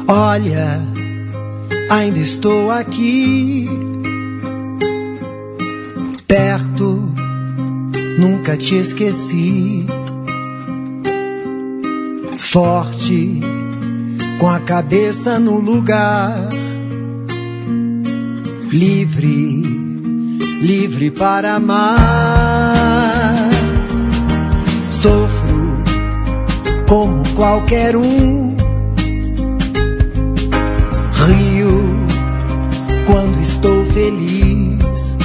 Olha, ainda estou aqui, perto, nunca te esqueci. Forte, com a cabeça no lugar, livre, livre para amar. Sofro como qualquer um, rio quando estou feliz.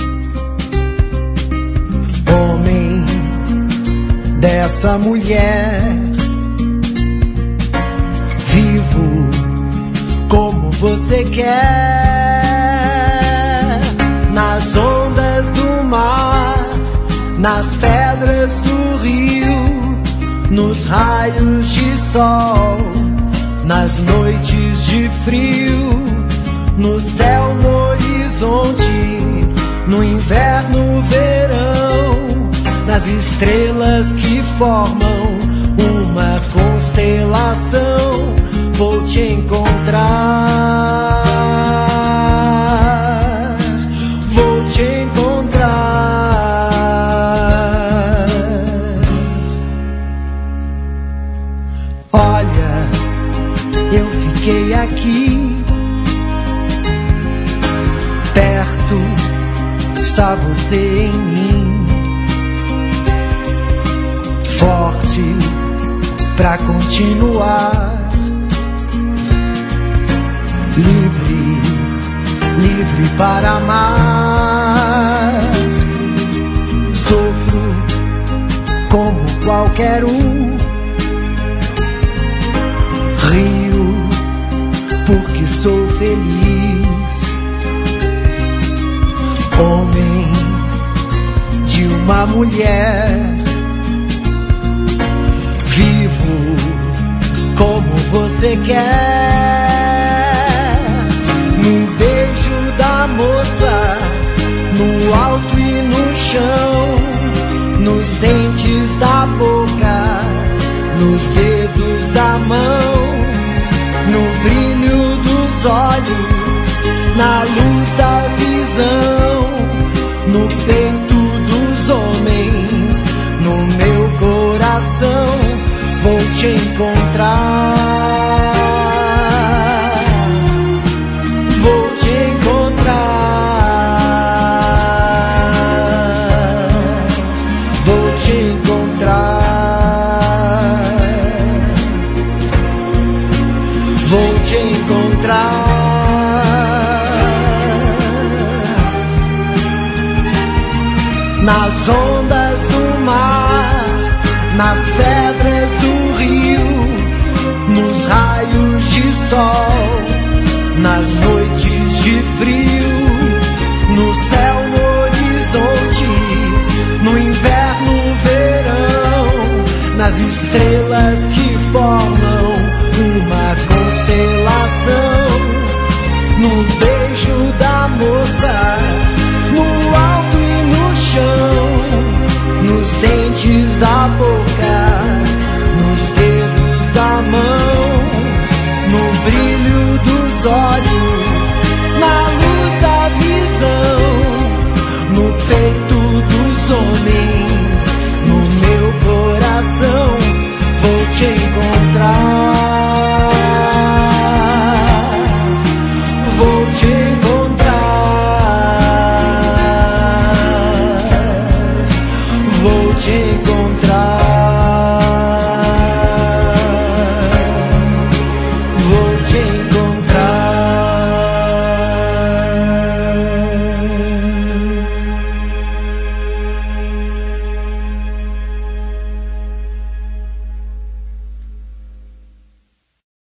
Homem dessa mulher, vivo como você quer. Nas ondas do mar, nas pedras do rio, nos raios de sol, nas noites de frio, no céu, no horizonte, no inverno, verão, nas estrelas que formam uma constelação, vou te encontrar, vou te encontrar. Olha, eu fiquei aqui, perto está você em mim, forte pra continuar, livre, livre para amar. Sofro como qualquer um, rio porque sou feliz. Homem de uma mulher, vivo como você quer. No beijo da moça, no alto e no chão, nos dentes da boca, nos dedos da mão, no brilho dos olhos, na luz da visão, no peito dos homens, no meu coração, vou te encontrar, vou te encontrar, vou te encontrar, vou te encontrar. Nas ondas do mar, nas pedras do rio, nos raios de sol, nas noites de frio, no céu, no horizonte, no inverno, verão, nas estrelas que formam uma constelação, no beijo da moça, no alto e no chão, nos dentes